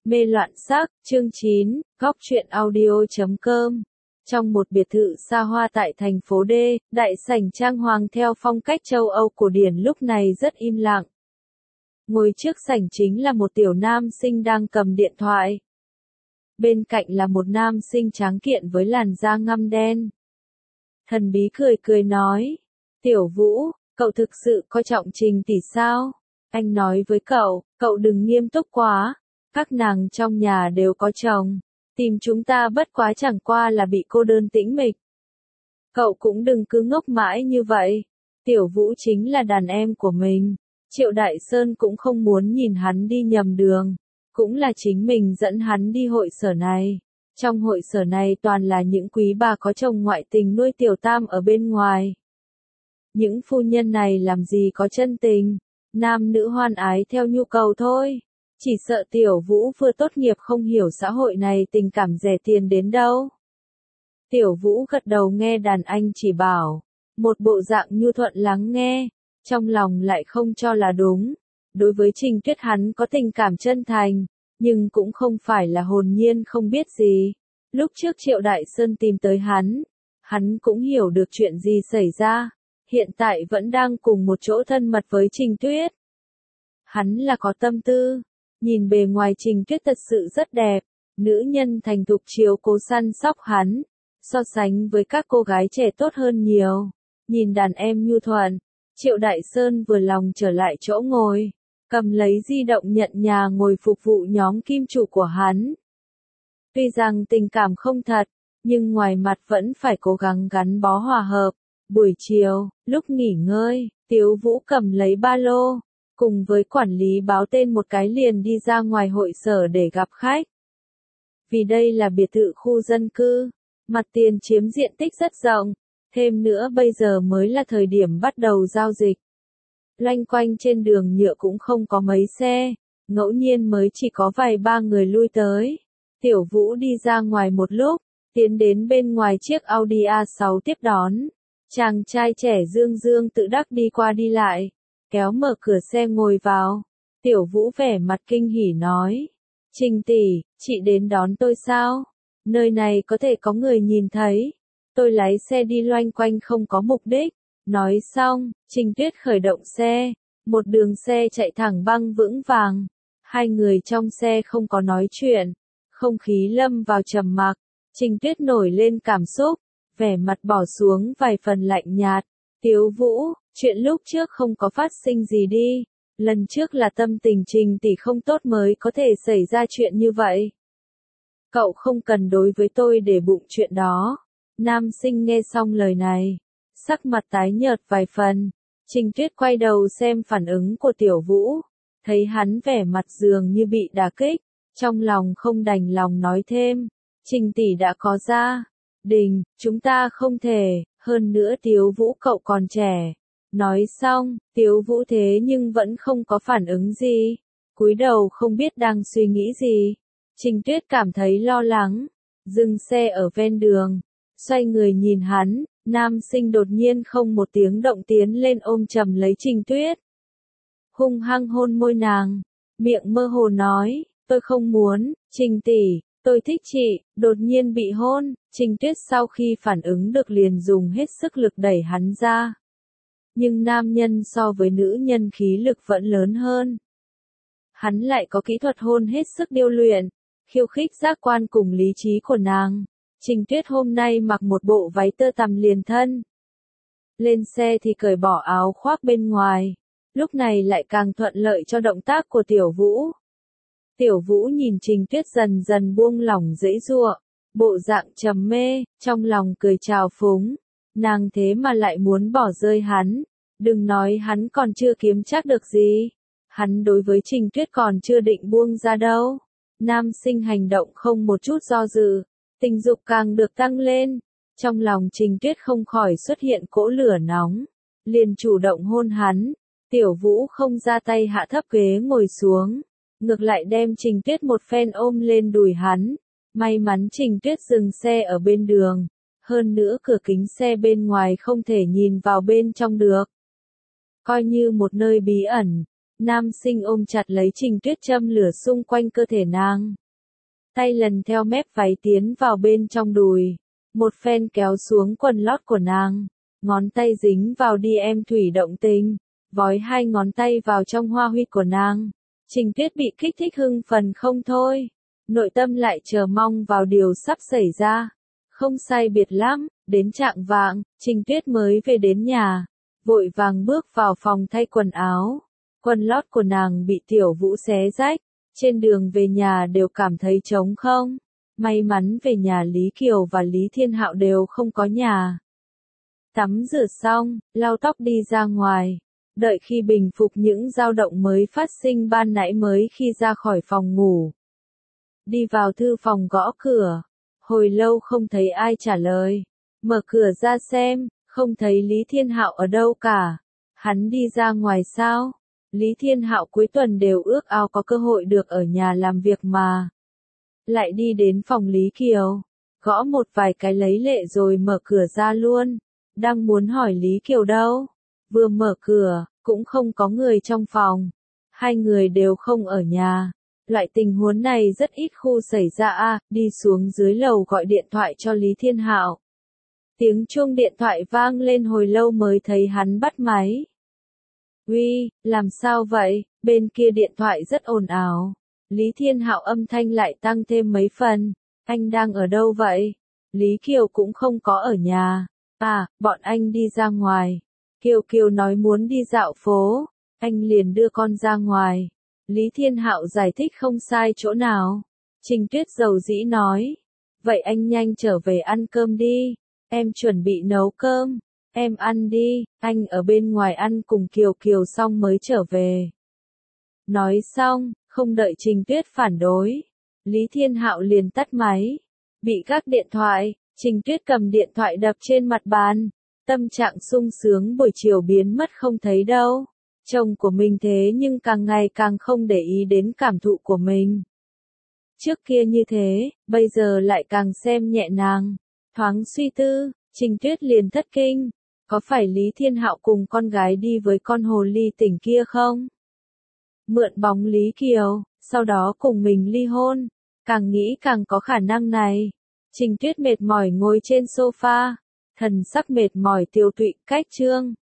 Mê loạn sắc, chương 9, góc truyện audio.com. Trong một biệt thự xa hoa tại thành phố D, đại sảnh trang hoàng theo phong cách châu Âu cổ điển lúc này rất im lặng. Ngồi trước sảnh chính là một tiểu nam sinh đang cầm điện thoại. Bên cạnh là một nam sinh tráng kiện với làn da ngăm đen. Thần bí cười cười nói, Tiểu Vũ, cậu thực sự coi trọng Trình tỷ sao? Anh nói với cậu đừng nghiêm túc quá. Các nàng trong nhà đều có chồng, tìm chúng ta bất quá chẳng qua là bị cô đơn tĩnh mịch. Cậu cũng đừng cứ ngốc mãi như vậy. Tiểu Vũ chính là đàn em của mình. Triệu Đại Sơn cũng không muốn nhìn hắn đi nhầm đường. Cũng là chính mình dẫn hắn đi hội sở này. Trong hội sở này toàn là những quý bà có chồng ngoại tình nuôi tiểu tam ở bên ngoài. Những phu nhân này làm gì có chân tình, nam nữ hoan ái theo nhu cầu thôi. Chỉ sợ Tiểu Vũ vừa tốt nghiệp không hiểu xã hội này tình cảm rẻ tiền đến đâu. Tiểu Vũ gật đầu nghe đàn anh chỉ bảo, một bộ dạng nhu thuận lắng nghe, trong lòng lại không cho là đúng. Đối với Trình Tuyết hắn có tình cảm chân thành, nhưng cũng không phải là hồn nhiên không biết gì. Lúc trước Triệu Đại Sơn tìm tới hắn cũng hiểu được chuyện gì xảy ra, hiện tại vẫn đang cùng một chỗ thân mật với Trình Tuyết. Hắn là có tâm tư. Nhìn bề ngoài Trình Tuyết thật sự rất đẹp, nữ nhân thành thục chiếu cố săn sóc hắn, so sánh với các cô gái trẻ tốt hơn nhiều. Nhìn đàn em nhu thuận, Triệu Đại Sơn vừa lòng trở lại chỗ ngồi, cầm lấy di động nhận nhà ngồi phục vụ nhóm kim chủ của hắn. Tuy rằng tình cảm không thật, nhưng ngoài mặt vẫn phải cố gắng gắn bó hòa hợp. Buổi chiều, lúc nghỉ ngơi, Tiếu Vũ cầm lấy ba lô, cùng với quản lý báo tên một cái liền đi ra ngoài hội sở để gặp khách. Vì đây là biệt thự khu dân cư, mặt tiền chiếm diện tích rất rộng, thêm nữa bây giờ mới là thời điểm bắt đầu giao dịch. Loanh quanh trên đường nhựa cũng không có mấy xe, ngẫu nhiên mới chỉ có vài ba người lui tới. Tiểu Vũ đi ra ngoài một lúc, tiến đến bên ngoài chiếc Audi A6 tiếp đón. Chàng trai trẻ dương dương tự đắc đi qua đi lại, kéo mở cửa xe ngồi vào. Tiểu Vũ vẻ mặt kinh hỉ nói, Trình tỷ, chị đến đón tôi sao? Nơi này có thể có người nhìn thấy. Tôi lái xe đi loanh quanh không có mục đích. Nói xong, Trình Tuyết khởi động xe, một đường xe chạy thẳng băng vững vàng. Hai người trong xe không có nói chuyện, không khí lâm vào trầm mặc. Trình Tuyết nổi lên cảm xúc, vẻ mặt bỏ xuống vài phần lạnh nhạt. Tiếu Vũ, chuyện lúc trước không có phát sinh gì đi. Lần trước là tâm tình Trình tỷ không tốt mới có thể xảy ra chuyện như vậy. Cậu không cần đối với tôi để bụng chuyện đó. Nam sinh nghe xong lời này, sắc mặt tái nhợt vài phần. Trình Tuyết quay đầu xem phản ứng của Tiểu Vũ, thấy hắn vẻ mặt dường như bị đả kích, trong lòng không đành lòng nói thêm. Trình tỷ đã có gia đình, chúng ta không thể, hơn nữa Tiếu Vũ cậu còn trẻ. Nói xong, Tiếu Vũ thế nhưng vẫn không có phản ứng gì, cúi đầu không biết đang suy nghĩ gì. Trình Tuyết cảm thấy lo lắng, dừng xe ở ven đường, xoay người nhìn hắn, nam sinh đột nhiên không một tiếng động tiến lên ôm chầm lấy Trình Tuyết. Hung hăng hôn môi nàng, miệng mơ hồ nói, tôi không muốn, Trình tỷ, tôi thích chị. Đột nhiên bị hôn, Trình Tuyết sau khi phản ứng được liền dùng hết sức lực đẩy hắn ra. Nhưng nam nhân so với nữ nhân khí lực vẫn lớn hơn. Hắn lại có kỹ thuật hôn hết sức điêu luyện, khiêu khích giác quan cùng lý trí của nàng. Trình Tuyết hôm nay mặc một bộ váy tơ tằm liền thân. Lên xe thì cởi bỏ áo khoác bên ngoài, lúc này lại càng thuận lợi cho động tác của Tiểu Vũ. Tiểu Vũ nhìn Trình Tuyết dần dần buông lỏng giãy giụa, bộ dạng trầm mê, trong lòng cười trào phúng. Nàng thế mà lại muốn bỏ rơi hắn, đừng nói hắn còn chưa kiếm chắc được gì. Hắn đối với Trình Tuyết còn chưa định buông ra đâu. Nam sinh hành động không một chút do dự, tình dục càng được tăng lên. Trong lòng Trình Tuyết không khỏi xuất hiện cỗ lửa nóng, liền chủ động hôn hắn. Tiểu Vũ không ra tay hạ thấp ghế ngồi xuống, ngược lại đem Trình Tuyết một phen ôm lên đùi hắn. May mắn Trình Tuyết dừng xe ở bên đường, hơn nữa cửa kính xe bên ngoài không thể nhìn vào bên trong được. Coi như một nơi bí ẩn, Nam Sinh ôm chặt lấy Trình Tuyết châm lửa xung quanh cơ thể nàng. Tay lần theo mép váy tiến vào bên trong đùi. Một phen kéo xuống quần lót của nàng. Ngón tay dính vào đi em thủy động tình. Vói hai ngón tay vào trong hoa huyệt của nàng. Trình Tuyết bị kích thích hưng phần không thôi. Nội tâm lại chờ mong vào điều sắp xảy ra. Không sai biệt lắm, đến chạng vạng, Trình Tuyết mới về đến nhà. Vội vàng bước vào phòng thay quần áo. Quần lót của nàng bị Tiểu Vũ xé rách. Trên đường về nhà đều cảm thấy trống không. May mắn về nhà Lý Kiều và Lý Thiên Hạo đều không có nhà. Tắm rửa xong, lau tóc đi ra ngoài. Đợi khi bình phục những dao động mới phát sinh ban nãy mới khi ra khỏi phòng ngủ. Đi vào thư phòng gõ cửa. Hồi lâu không thấy ai trả lời. Mở cửa ra xem, không thấy Lý Thiên Hạo ở đâu cả. Hắn đi ra ngoài sao? Lý Thiên Hạo cuối tuần đều ước ao có cơ hội được ở nhà làm việc mà. Lại đi đến phòng Lý Kiều. Gõ một vài cái lấy lệ rồi mở cửa ra luôn. Đang muốn hỏi Lý Kiều đâu. Vừa mở cửa, cũng không có người trong phòng. Hai người đều không ở nhà. Loại tình huống này rất ít khu xảy ra đi xuống dưới lầu gọi điện thoại cho Lý Thiên Hạo. Tiếng chuông điện thoại vang lên hồi lâu mới thấy hắn bắt máy. Uy, làm sao vậy? Bên kia điện thoại rất ồn ào. Lý Thiên Hạo âm thanh lại tăng thêm mấy phần. Anh đang ở đâu vậy? Lý Kiều cũng không có ở nhà. Bọn anh đi ra ngoài. Kiều nói muốn đi dạo phố. Anh liền đưa con ra ngoài. Lý Thiên Hạo giải thích không sai chỗ nào. Trình Tuyết dầu dĩ nói. Vậy anh nhanh trở về ăn cơm đi. Em chuẩn bị nấu cơm. Em ăn đi, anh ở bên ngoài ăn cùng Kiều xong mới trở về. Nói xong, không đợi Trình Tuyết phản đối. Lý Thiên Hạo liền tắt máy. Bị gác điện thoại, Trình Tuyết cầm điện thoại đập trên mặt bàn. Tâm trạng sung sướng buổi chiều biến mất không thấy đâu. Chồng của mình thế nhưng càng ngày càng không để ý đến cảm thụ của mình. Trước kia như thế, bây giờ lại càng xem nhẹ nàng. Thoáng suy tư, Trình Tuyết liền thất kinh. Có phải Lý Thiên Hạo cùng con gái đi với con hồ ly tỉnh kia không? Mượn bóng Lý Kiều, sau đó cùng mình ly hôn. Càng nghĩ càng có khả năng này. Trình Tuyết mệt mỏi ngồi trên sofa. Thần sắc mệt mỏi tiêu tụy cách chương.